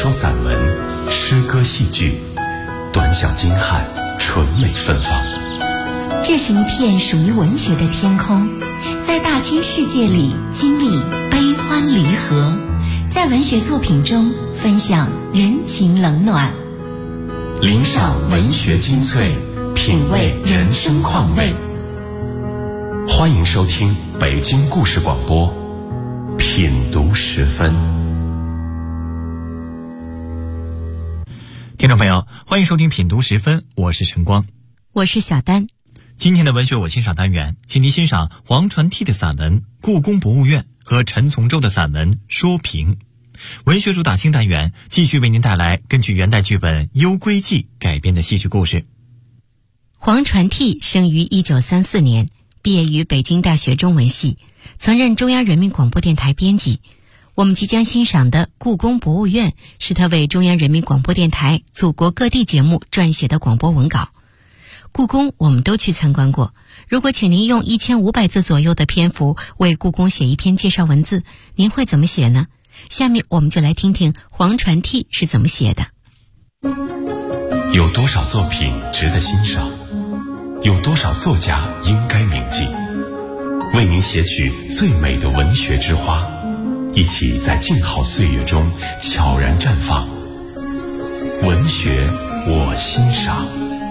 说散文、诗歌戏剧，短小精悍，纯美芬芳。 这是一片属于文学的天空，在大千世界里经历悲欢离合，在文学作品中分享人情冷暖， 聆赏文学精粹，品味人生况味。欢迎收听北京故事广播品读时分。 听众朋友，欢迎收听品读时分，我是晨光， 我是小丹。 今天的文学我欣赏单元，请您欣赏黄传悌的散文《故宫博物院》和陈从周的散文《说评》。文学主打新单元继续为您带来根据元代剧本《幽归记》改编的戏剧故事。 黄传悌生于1934年，毕业于北京大学中文系，曾任中央人民广播电台编辑。我们即将欣赏的《故宫博物院》是他为中央人民广播电台祖国各地节目撰写的广播文稿。故宫我们都去参观过，如果请您用1500字左右的篇幅为故宫写一篇介绍文字，您会怎么写呢？下面我们就来听听黄传悌是怎么写的。 有多少作品值得欣赏？有多少作家应该铭记？为您写取最美的文学之花，一起在静好岁月中悄然绽放。文学我欣赏。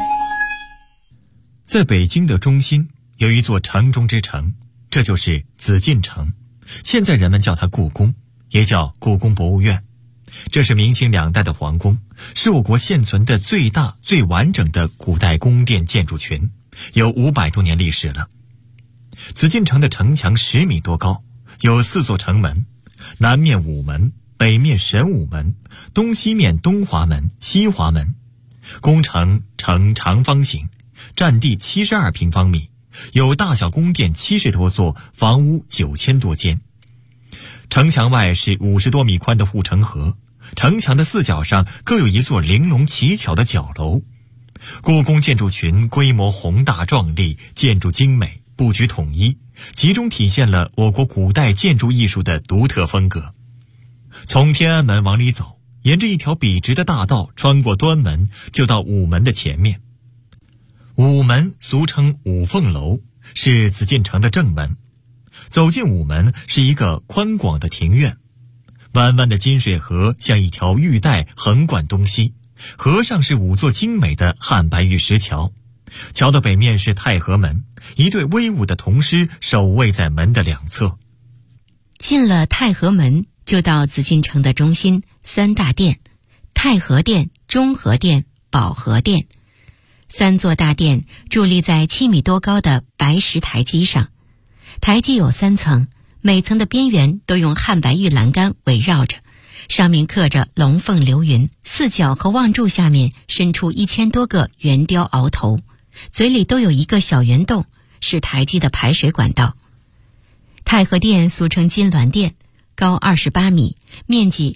在北京的中心有一座城中之城，这就是紫禁城，现在人们叫它故宫，也叫故宫博物院。这是明清两代的皇宫，是我国现存的最大最完整的古代宫殿建筑群，有500多年历史了。紫禁城的城墙10米多高，有4座城门，南面午门，北面神武门，东西面东华门、西华门。宫城呈长方形，占地72平方米，有大小宫殿70多座，房屋9000多间。城墙外是50多米宽的护城河，城墙的4角上各有一座玲珑奇巧的角楼。故宫建筑群规模宏大壮丽，建筑精美，布局统一，集中体现了我国古代建筑艺术的独特风格。从天安门往里走，沿着一条笔直的大道穿过端门，就到午门的前面。午门俗称五凤楼，是紫禁城的正门。走进午门是一个宽广的庭院，弯弯的金水河像一条玉带横贯东西，河上是5座精美的汉白玉石桥，桥的北面是太和门，一队威武的铜狮守卫在门的两侧。 进了太和门，就到紫禁城的中心3大殿：太和殿、中和殿、保和殿。3座大殿伫立在7米多高的白石台基上，台基有3层，每层的边缘都用汉白玉栏杆围绕着，上面刻着龙凤流云，4角和望柱下面伸出1000多个圆雕鳌头，嘴里都有一个小圆洞，是台基的排水管道。太和殿俗称金銮殿，高28米，面积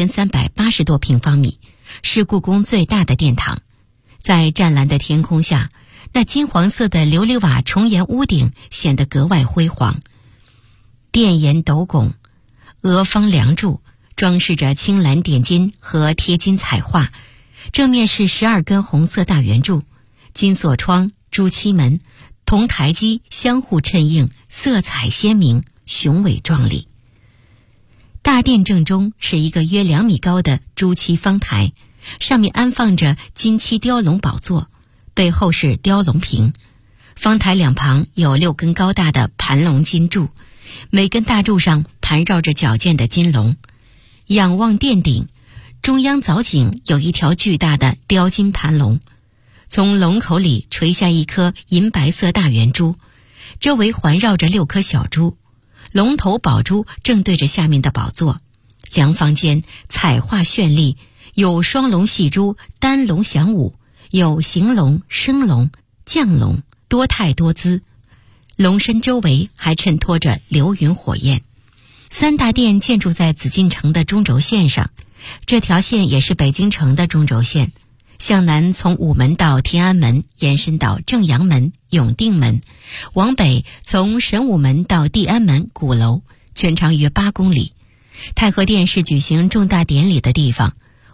2380多平方米，是故宫最大的殿堂。在湛蓝的天空下，那金黄色的琉璃瓦重檐屋顶显得格外辉煌。殿檐斗拱，额方梁柱，装饰着青蓝点金和贴金彩画，正面是12根红色大圆柱，金锁窗、朱漆门，铜台基相互衬映，色彩鲜明，雄伟壮丽。大殿正中是一个约2米高的朱漆方台，上面安放着金漆雕龙宝座，背后是雕龙屏。方台两旁有6根高大的盘龙金柱，每根大柱上盘绕着矫健的金龙。仰望殿顶，中央藻井有一条巨大的雕金盘龙，从龙口里垂下一颗银白色大圆珠，周围环绕着6颗小珠。龙头宝珠正对着下面的宝座，梁房间彩画绚丽，有双龙戏珠、单龙响舞，有行龙、升龙、降龙，多态多姿。龙身周围还衬托着流云火焰。3大殿建筑在紫禁城的中轴线上，这条线也是北京城的中轴线。向南从午门到天安门，延伸到正阳门、永定门；往北从神武门到地安门、鼓楼，全长约8公里。太和殿是举行重大典礼的地方，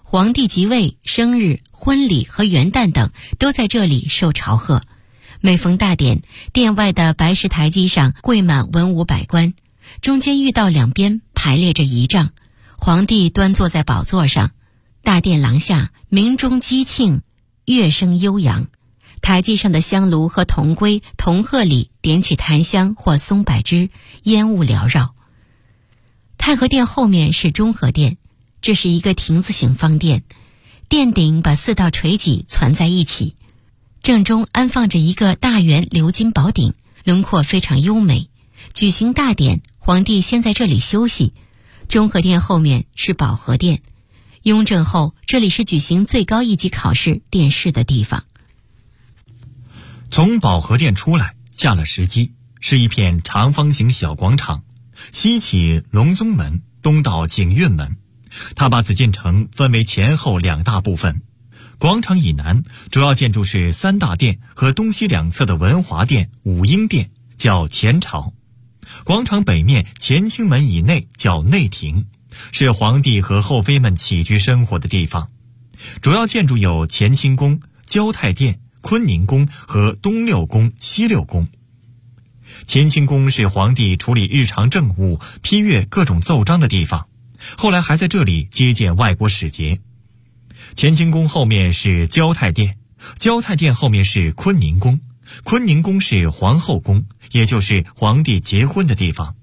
皇帝即位、生日、婚礼和元旦等都在这里受朝贺。每逢大典，殿外的白石台基上跪满文武百官，中间御道两边排列着仪仗，皇帝端坐在宝座上。大殿廊下鸣钟击磬，乐声悠扬，台基上的香炉和铜龟、铜鹤里点起檀香或松柏枝，烟雾缭绕。太和殿后面是中和殿，这是一个亭子形方殿，殿顶把4道垂脊攒在一起，正中安放着一个大圆鎏金宝鼎，轮廓非常优美。举行大典，皇帝先在这里休息。中和殿后面是保和殿，雍正后这里是举行最高一级考试殿试的地方。 从保和殿出来，下了石基，是一片长方形小广场，西起隆宗门，东到景运门。他把紫禁城分为前后2大部分。广场以南主要建筑是3大殿和东西两侧的文华殿、武英殿，叫前朝。广场北面乾清门以内叫内廷，是皇帝和后妃们起居生活的地方。主要建筑有乾清宫、交泰殿、坤宁宫和东六宫、西六宫。乾清宫是皇帝处理日常政务、批阅各种奏章的地方，后来还在这里接见外国使节。乾清宫后面是交泰殿，交泰殿后面是坤宁宫，坤宁宫是皇后宫，也就是皇帝结婚的地方。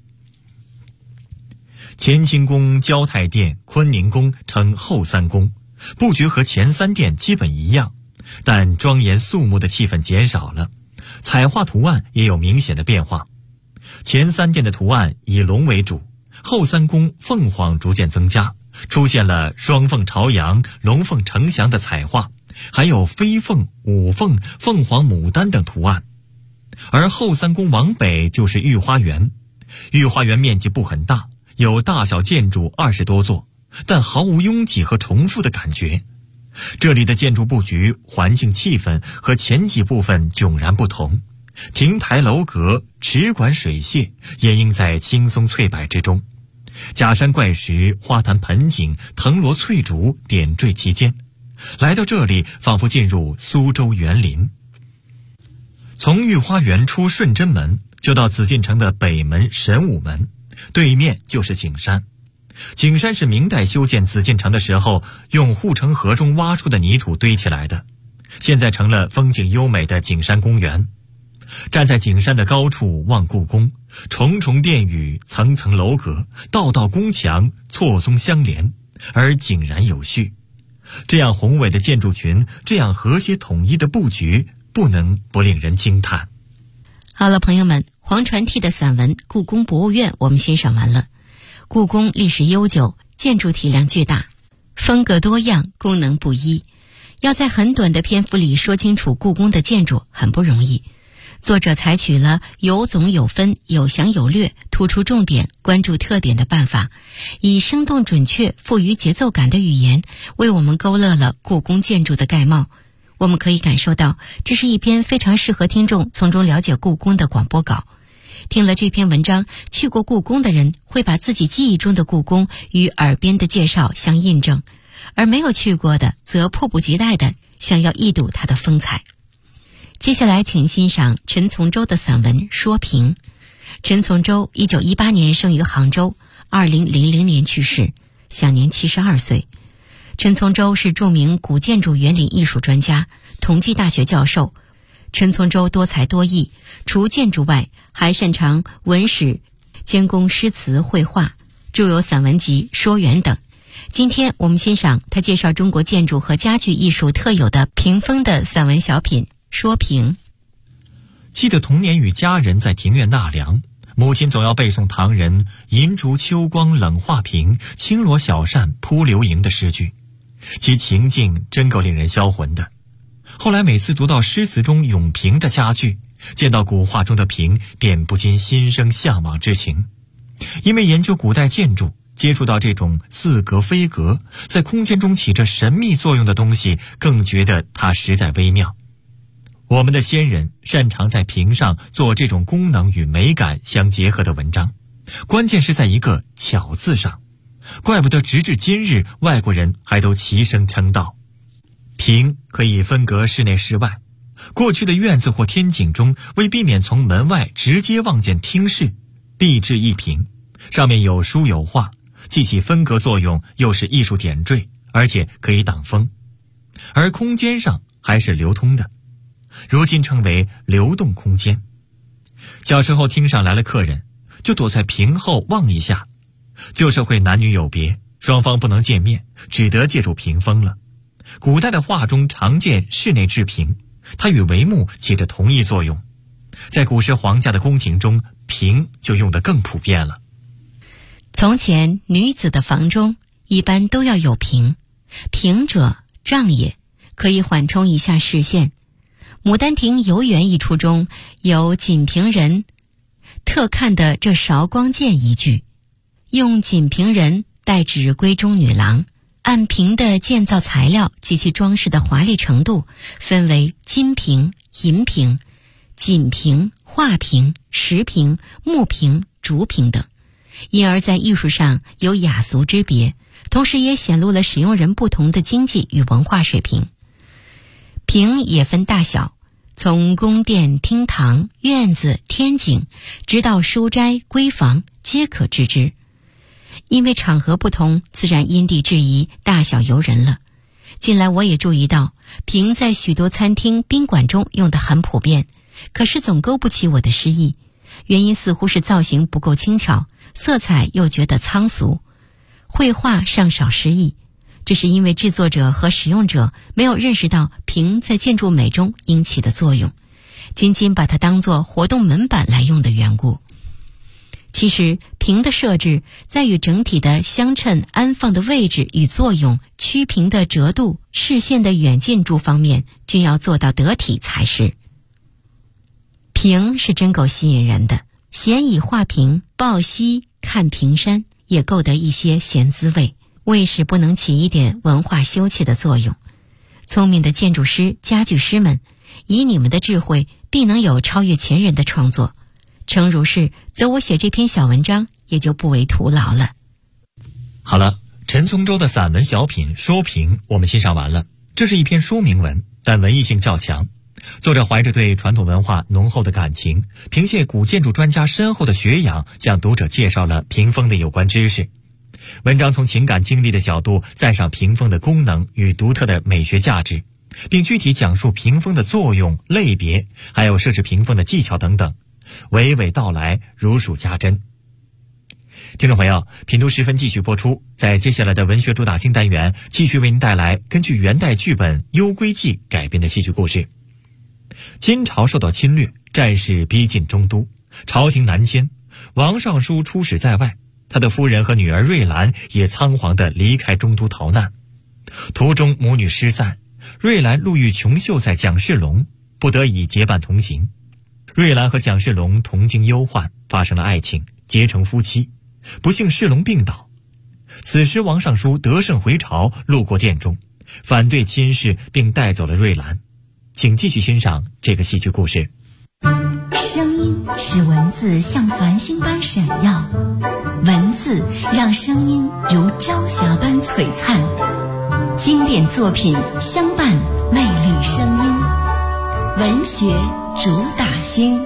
乾清宫、交泰殿、坤宁宫称后3宫，布局和前3殿基本一样，但庄严肃穆的气氛减少了，彩画图案也有明显的变化。前3殿的图案以龙为主，后3宫凤凰逐渐增加，出现了双凤朝阳、龙凤呈祥的彩画，还有飞凤、舞凤、凤凰牡丹等图案。而后3宫往北就是御花园，御花园面积不很大，有大小建筑20多座，但毫无拥挤和重复的感觉。这里的建筑布局、环境气氛和前几部分迥然不同，亭台楼阁、池馆水榭掩映在青松翠柏之中，假山怪石、花坛盆景、藤萝翠竹点缀其间，来到这里仿佛进入苏州园林。从御花园出顺贞门，就到紫禁城的北门神武门，对面就是景山。景山是明代修建紫禁城的时候用护城河中挖出的泥土堆起来的，现在成了风景优美的景山公园。站在景山的高处望故宫，重重殿宇、层层楼阁、道道宫墙错综相连，而井然有序。这样宏伟的建筑群，这样和谐统一的布局，不能不令人惊叹。 好了，朋友们，黄传悌的散文《故宫博物院》我们欣赏完了。故宫历史悠久，建筑体量巨大，风格多样，功能不一，要在很短的篇幅里说清楚故宫的建筑很不容易。作者采取了有总有分、有详有略、突出重点、关注特点的办法，以生动准确、富于节奏感的语言，为我们勾勒了故宫建筑的概貌。我们可以感受到，这是一篇非常适合听众从中了解故宫的广播稿。听了这篇文章，去过故宫的人会把自己记忆中的故宫与耳边的介绍相印证，而没有去过的则迫不及待地想要一睹它的风采。接下来请欣赏陈从周的散文《说评》。陈从周1918年生于杭州，2000年去世，享年72岁。陈从周是著名古建筑园林艺术专家，同济大学教授。陈从周多才多艺，除建筑外，还擅长文史，兼攻诗词绘画，著有散文集《说园》等。今天我们欣赏他介绍中国建筑和家具艺术特有的屏风的散文小品《说评》。 记得童年与家人在庭院纳凉，母亲总要背诵唐人银烛秋光冷画屏，轻罗小扇扑流萤的诗句，其情境真够令人销魂的。后来每次读到诗词中咏屏的佳句，见到古画中的屏，便不禁心生向往之情。因为研究古代建筑，接触到这种似格非格，在空间中起着神秘作用的东西，更觉得它实在微妙。我们的先人擅长在屏上做这种功能与美感相结合的文章，关键是在一个巧字上。 怪不得直至今日外国人还都齐声称道。屏可以分隔室内室外，过去的院子或天井中，为避免从门外直接望见厅室，必置一屏，上面有书有画，既起分隔作用，又是艺术点缀，而且可以挡风。而空间上还是流通的，如今称为流动空间。小时候厅上来了客人，就躲在屏后望一下。旧社会男女有别，双方不能见面，只得借助屏风了。古代的画中常见室内置屏，它与帷幕起着同一作用。在古时皇家的宫廷中，屏就用得更普遍了。 从前女子的房中一般都要有屏，屏者障也，可以缓冲一下视线。《牡丹亭游园》一出中有锦屏人特看的这韶光剑一句，用锦屏人代指闺中女郎，按屏的建造材料及其装饰的华丽程度，分为金屏、银屏、锦屏、画屏、石屏、木屏、竹屏等，因而在艺术上有雅俗之别，同时也显露了使用人不同的经济与文化水平。屏也分大小，从宫殿、厅堂、院子、天井，直到书斋、闺房，皆可置之。因为场合不同，自然因地制宜，大小由人了。近来我也注意到，屏在许多餐厅、宾馆中用得很普遍，可是总勾不起我的诗意。原因似乎是造型不够轻巧，色彩又觉得仓俗，绘画尚少诗意。这是因为制作者和使用者没有认识到屏在建筑美中应起的作用，仅仅把它当作活动门板来用的缘故。其实屏的设置在于整体的相称、安放的位置与作用、曲屏的折度、视线的远近诸方面均要做到得体才是。屏是真够吸引人的，闲倚画屏、抱膝看屏山，也够得一些闲滋味，为使不能起一点文化修憩的作用。聪明的建筑师、家具师们，以你们的智慧，必能有超越前人的创作。诚如是，则我写这篇小文章也就不为徒劳了。 好了，陈从周的散文小品《说屏》我们欣赏完了。这是一篇说明文，但文艺性较强。作者怀着对传统文化浓厚的感情，凭借古建筑专家深厚的学养，向读者介绍了屏风的有关知识。文章从情感经历的角度赞赏屏风的功能与独特的美学价值，并具体讲述屏风的作用、类别，还有设置屏风的技巧等等，娓娓道来，如数家珍。听众朋友，品读10分继续播出，在接下来的文学主打新单元，继续为您带来根据元代剧本《幽归记》改编的戏剧故事。金朝受到侵略，战事逼近中都，朝廷南迁，王尚书出使在外，他的夫人和女儿瑞兰也仓皇地离开中都逃难。途中母女失散，瑞兰路遇穷秀才蒋世龙，不得已结伴同行。瑞兰和蒋世龙同经忧患，发生了爱情，结成夫妻。不幸世龙病倒，此时王尚书得胜回朝，路过殿中，反对亲事，并带走了瑞兰。请继续欣赏这个戏剧故事。 声音使文字像繁星般闪耀，文字让声音如朝霞般璀璨。经典作品相伴，魅力声音，文学主打星。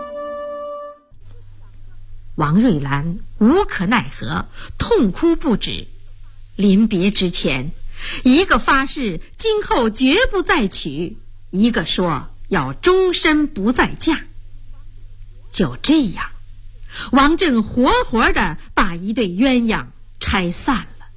王瑞兰无可奈何，痛哭不止。临别之前，一个发誓今后绝不再娶，一个说要终身不再嫁。就这样，王振活活地把一对鸳鸯拆散了。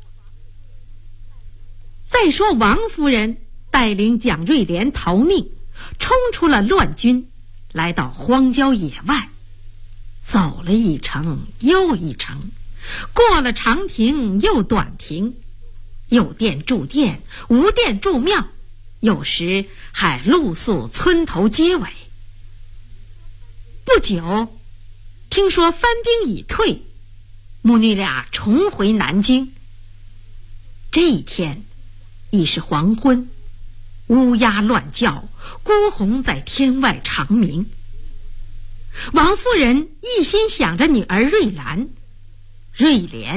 再说王夫人带领蒋瑞莲逃命，冲出了乱军，来到荒郊野外，走了一程又一程，过了长亭又短亭，有店住店，无店住庙，有时还露宿村头街尾。不久，听说藩兵已退，母女俩重回南京。这一天已是黄昏，乌鸦乱叫，孤鸿在天外长鸣。王夫人一心想着女儿瑞兰，瑞莲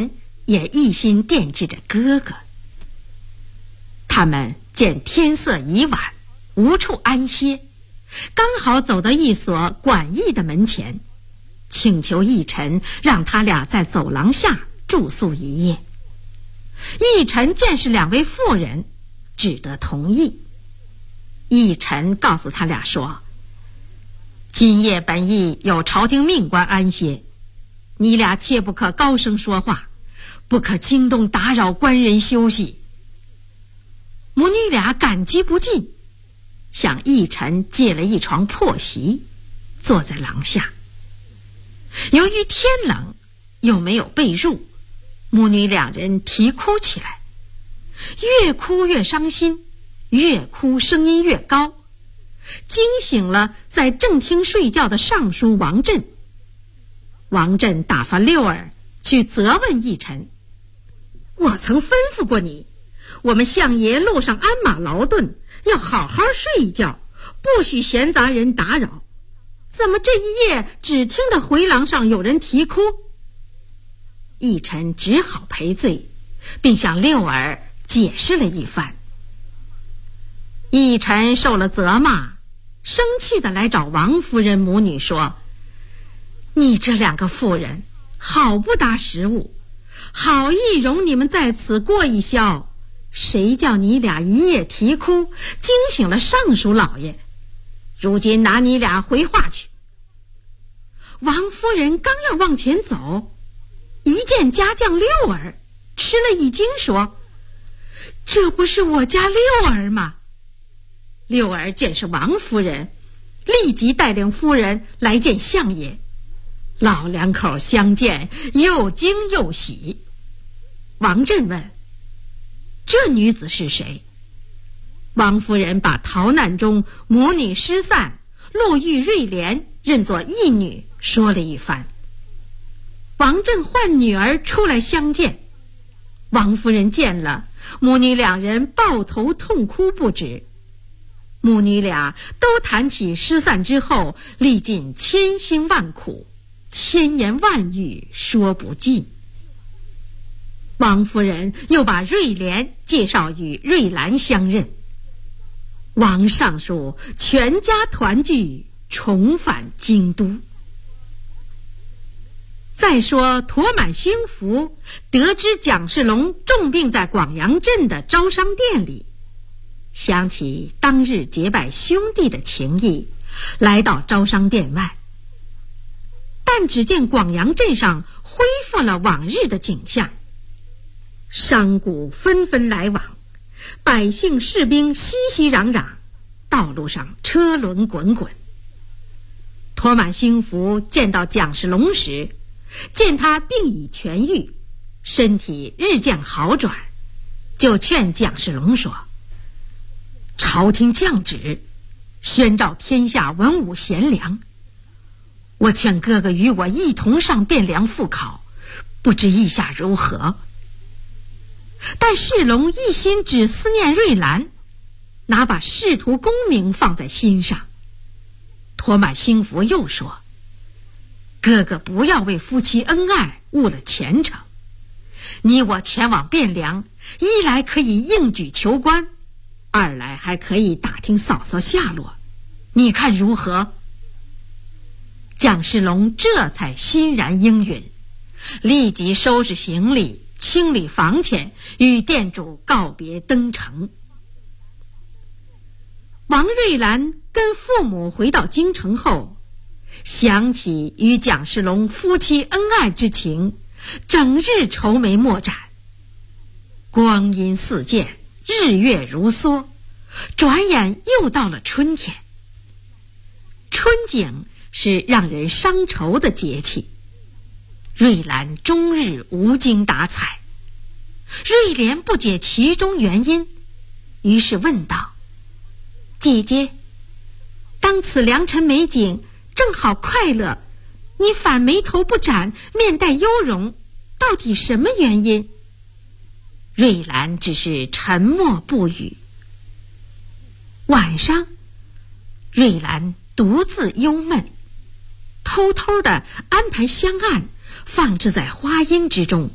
也一心惦记着哥哥。他们见天色已晚，无处安歇，刚好走到一所馆驿的门前，请求义臣让他俩在走廊下住宿一夜。义臣见是两位妇人，只得同意。义臣告诉他俩说，今夜本驿有朝廷命官安歇，你俩切不可高声说话，不可惊动打扰官人休息。母女俩感激不尽，向义臣借了一床破席，坐在廊下。由于天冷，又没有被褥，母女两人啼哭起来，越哭越伤心，越哭声音越高，惊醒了在正厅睡觉的尚书王振。王振打发六儿去责问义臣，我曾吩咐过你，我们相爷路上鞍马劳顿，要好好睡一觉，不许闲杂人打扰，怎么这一夜只听到回廊上有人啼哭？义臣只好赔罪，并向六儿解释了一番。义臣受了责骂，生气地来找王夫人母女说，你这两个妇人好不搭食物，好意容你们在此过一宵，谁叫你俩一夜啼哭，惊醒了尚书老爷，如今拿你俩回话去。王夫人刚要往前走，一见家将六儿，吃了一惊，说，这不是我家六儿吗？六儿见是王夫人，立即带领夫人来见相爷。老两口相见，又惊又喜。王振问，这女子是谁？王夫人把逃难中母女失散，路遇瑞莲认作义女说了一番。王振唤女儿出来相见，王夫人见了，母女两人抱头痛哭不止。母女俩都谈起失散之后历尽千辛万苦，千言万语说不尽。王夫人又把瑞莲介绍与瑞兰相认，王尚书全家团聚，重返京都。再说陀满兴福得知蒋世龙重病在广阳镇的招商店里，想起当日结拜兄弟的情谊，来到招商店外，但只见广阳镇上恢复了往日的景象，商贾纷纷来往，百姓士兵熙熙攘攘，道路上车轮滚滚。陀满兴福见到蒋世龙时，见他病已痊愈，身体日渐好转，就劝蒋世龙说，朝廷降旨宣召天下文武贤良，我劝哥哥与我一同上汴梁复考，不知意下如何？但世龙一心只思念瑞兰，哪把仕途功名放在心上。陀满兴福又说，哥哥不要为夫妻恩爱误了前程，你我前往汴梁，一来可以应举求官，二来还可以打听嫂嫂下落，你看如何？蒋世龙这才欣然应允，立即收拾行李，清理房钱，与店主告别登城。王瑞兰跟父母回到京城后，想起与蒋世龙夫妻恩爱之情，整日愁眉莫展。光阴似箭，日月如梭，转眼又到了春天。春景是让人伤愁的节气，瑞兰终日无精打采。瑞莲不解其中原因，于是问道，姐姐，当此良辰美景，正好快乐，你反眉头不展，面带忧容，到底什么原因？瑞兰只是沉默不语。晚上，瑞兰独自忧闷，偷偷地安排香案放置在花荫之中，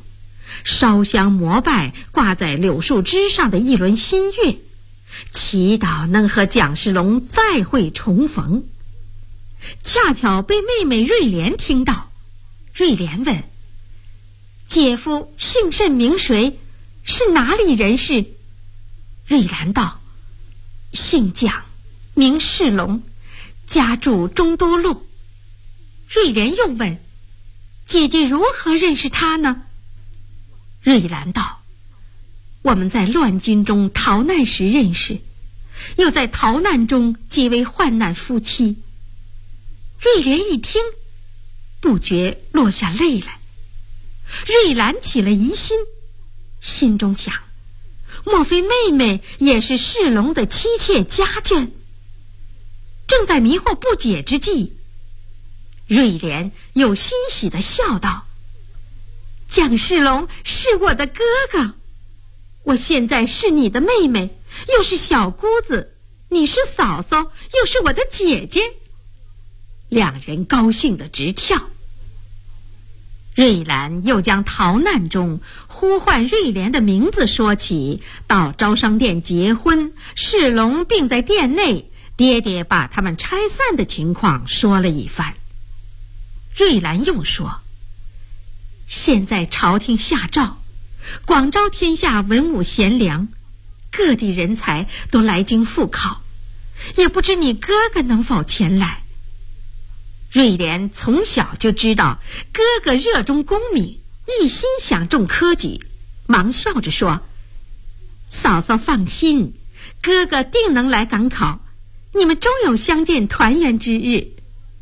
烧香膜拜挂在柳树枝上的一轮新月，祈祷能和蒋世龙再会重逢。恰巧被妹妹瑞莲听到，瑞莲问：姐夫姓甚名谁？是哪里人士？瑞兰道：姓蒋，名世龙，家住中都路。瑞莲又问：姐姐如何认识他呢？瑞兰道：我们在乱军中逃难时认识，又在逃难中结为患难夫妻。瑞莲一听，不觉落下泪来。瑞兰起了疑心，心中想：莫非妹妹也是世龙的妻妾家眷？正在迷惑不解之际，瑞莲又欣喜地笑道：蒋世龙是我的哥哥，我现在是你的妹妹，又是小姑子，你是嫂嫂，又是我的姐姐。两人高兴得直跳。瑞兰又将逃难中呼唤瑞莲的名字说起，到招商店结婚，世龙并在店内，爹爹把他们拆散的情况说了一番。瑞兰又说：现在朝廷下诏，广招天下文武贤良，各地人才都来京赴考，也不知你哥哥能否前来。瑞莲从小就知道哥哥热衷功名，一心想中科举，忙笑着说：嫂嫂放心，哥哥定能来赶考，你们终有相见团圆之日。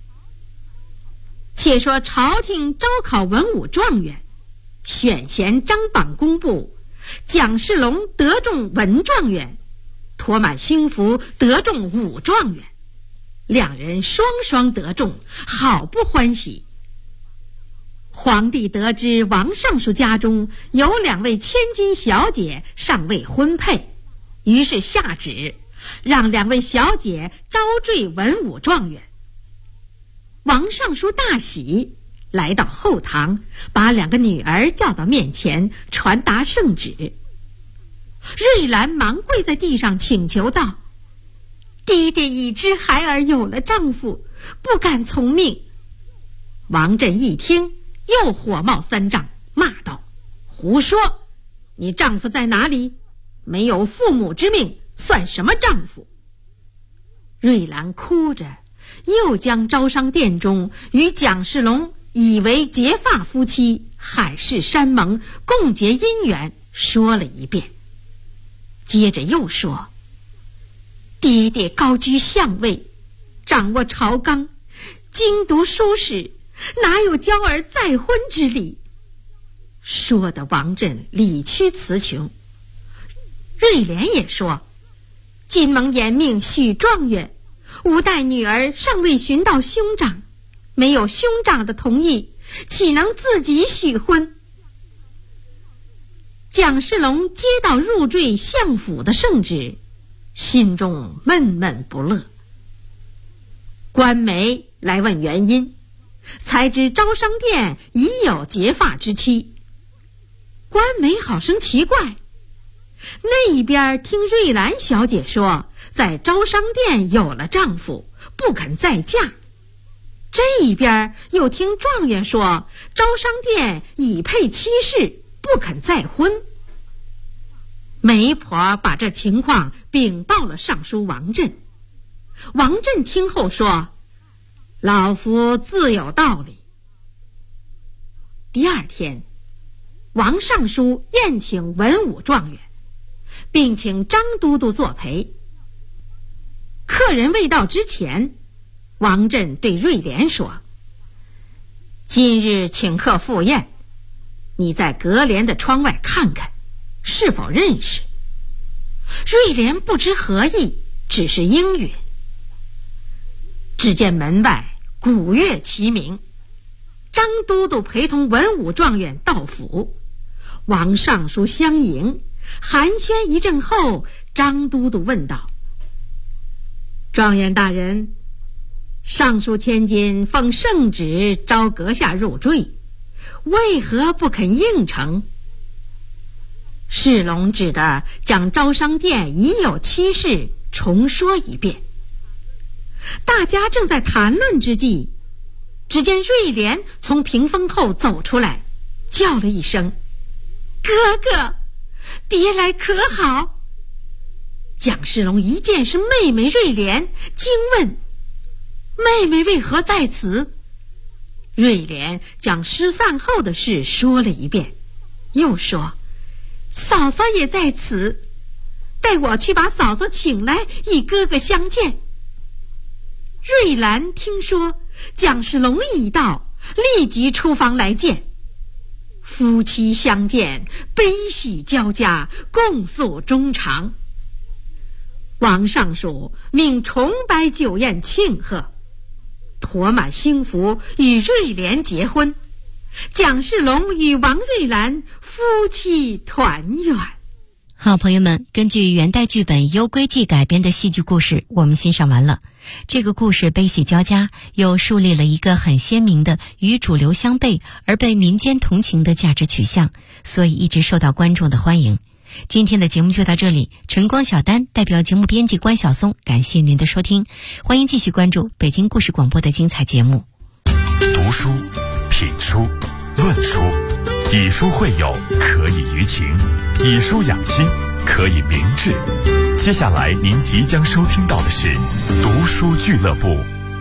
且说朝廷招考文武状元，选贤张榜公布，蒋世龙得中文状元，托满兴福得中武状元，两人双双得中，好不欢喜。皇帝得知王尚书家中有2位千金小姐尚未婚配，于是下旨让2位小姐招赘文武状元。王尚书大喜，来到后堂，把2个女儿叫到面前，传达圣旨。瑞兰忙跪在地上请求道：爹爹已知孩儿有了丈夫，不敢从命。王振一听，又火冒三丈，骂道：胡说！你丈夫在哪里？没有父母之命，算什么丈夫？瑞兰哭着，又将招商店中与蒋世龙以为结发夫妻，海誓山盟，共结姻缘说了一遍。接着又说：爹爹高居相位，掌握朝纲，精读书史，哪有教儿再婚之理？说的王振理屈词穷。瑞莲也说：今蒙严命许状元，吾待女儿尚未寻到兄长，没有兄长的同意，岂能自己许婚？蒋世龙接到入赘相府的圣旨，心中闷闷不乐。官媒来问原因，才知招商店已有结发之妻。官媒好生奇怪，那一边听瑞兰小姐说在招商店有了丈夫，不肯再嫁，这一边又听状元说招商店已配妻室，不肯再婚。媒婆把这情况禀报了尚书王振。王振听后说：老夫自有道理。第二天，王尚书宴请文武状元，并请张都督作陪。客人未到之前，王振对瑞莲说：今日请客赴宴，你在隔帘的窗外看看，是否认识？瑞莲不知何意，只是应允。只见门外鼓乐齐鸣，张都督陪同文武状元到府，王尚书相迎，寒暄一阵后，张都督问道：状元大人，尚书千金奉圣旨招阁下入赘，为何不肯应承？ 世龙只得将招商殿已有七事重说一遍。大家正在谈论之际，只见瑞莲从屏风后走出来，叫了一声：“哥哥，别来可好？”蒋世龙一见是妹妹瑞莲，惊问：“妹妹为何在此？”瑞莲将失散后的事说了一遍，又说：“嫂嫂也在此，待我去把嫂嫂请来，与哥哥相见。”瑞兰听说蒋世龙已到，立即出房来见。夫妻相见，悲喜交加，共诉衷肠。王尚书命重摆酒宴庆贺，驮满幸福与瑞莲结婚，蒋世龙与王瑞兰夫妻团圆。 好，朋友们，根据元代剧本《幽闺记》改编的戏剧故事我们欣赏完了。这个故事悲喜交加，又树立了一个很鲜明的与主流相悖而被民间同情的价值取向，所以一直受到观众的欢迎。今天的节目就到这里，晨光小丹代表节目编辑关晓松，感谢您的收听，欢迎继续关注北京故事广播的精彩节目。 读书、品书、论书，以书会友，可以娱情；以书养心，可以明志。接下来您即将收听到的是读书俱乐部。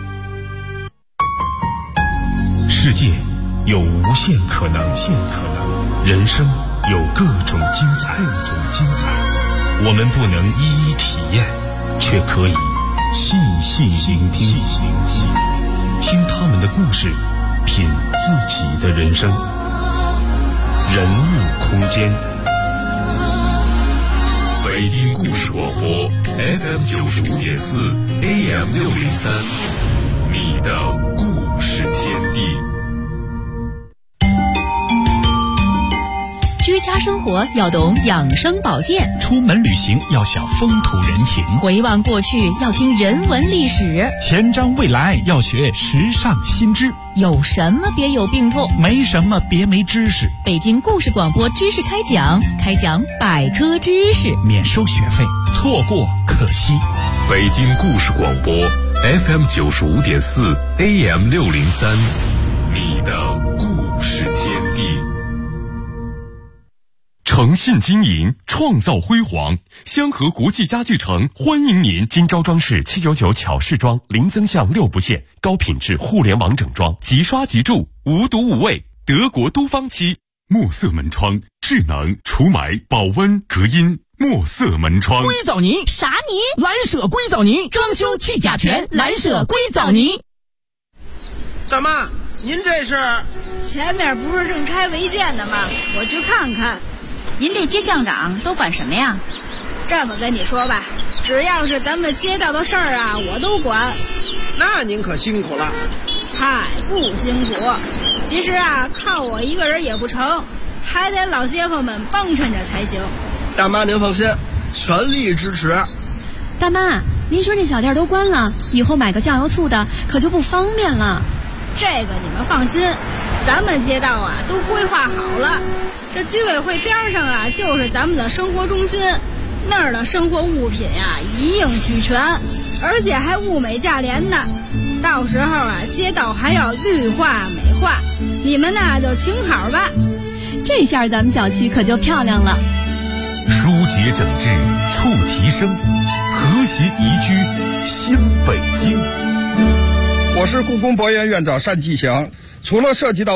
世界有无限可能，人生有各种精彩。我们不能一一体验，却可以细细聆听，听他们的故事，品自己的人生。人物空间， 北京故事广播 FM 95.4 AM 603，你的故事天地。 居家生活要懂养生保健， 出门旅行要晓风土人情， 回望过去要听人文历史， 前瞻未来要学时尚新知。 有什么别有病痛， 没什么别没知识。 北京故事广播知识开讲百科知识， 免收学费，错过可惜。 北京故事广播 FM 95.4 AM 603，你的故事天地。诚信经营，创造辉煌。香河国际家具城欢迎您！今朝装饰799巧饰装，零增项6不限，高品质互联网整装，即刷即住，无毒无味，德国都方漆。墨色门窗，智能除霾、保温、隔音。墨色门窗， 硅藻泥啥泥？ 蓝舍硅藻泥，装修去甲醛，蓝舍硅藻泥。 大妈，您这是？ 前面不是正拆违建呢吗？我去看看。 您这街巷长都管什么呀？ 这么跟你说吧，只要是咱们街道的事儿啊，我都管。 那您可辛苦了。 嗨，不辛苦。其实啊，靠我一个人也不成，还得老街坊们帮衬着才行。 大妈您放心，全力支持。 大妈，您说这小店都关了，以后买个酱油醋的可就不方便了。 这个你们放心，咱们街道啊都规划好了。这居委会边上啊，就是咱们的生活中心，那儿的生活物品呀一应俱全，而且还物美价廉呢。到时候啊，街道还要绿化美化，你们呢就请好吧。 这下咱们小区可就漂亮了。 疏解整治促提升，和谐宜居新北京。 我是故宫博园院长单霁翔，除了涉及到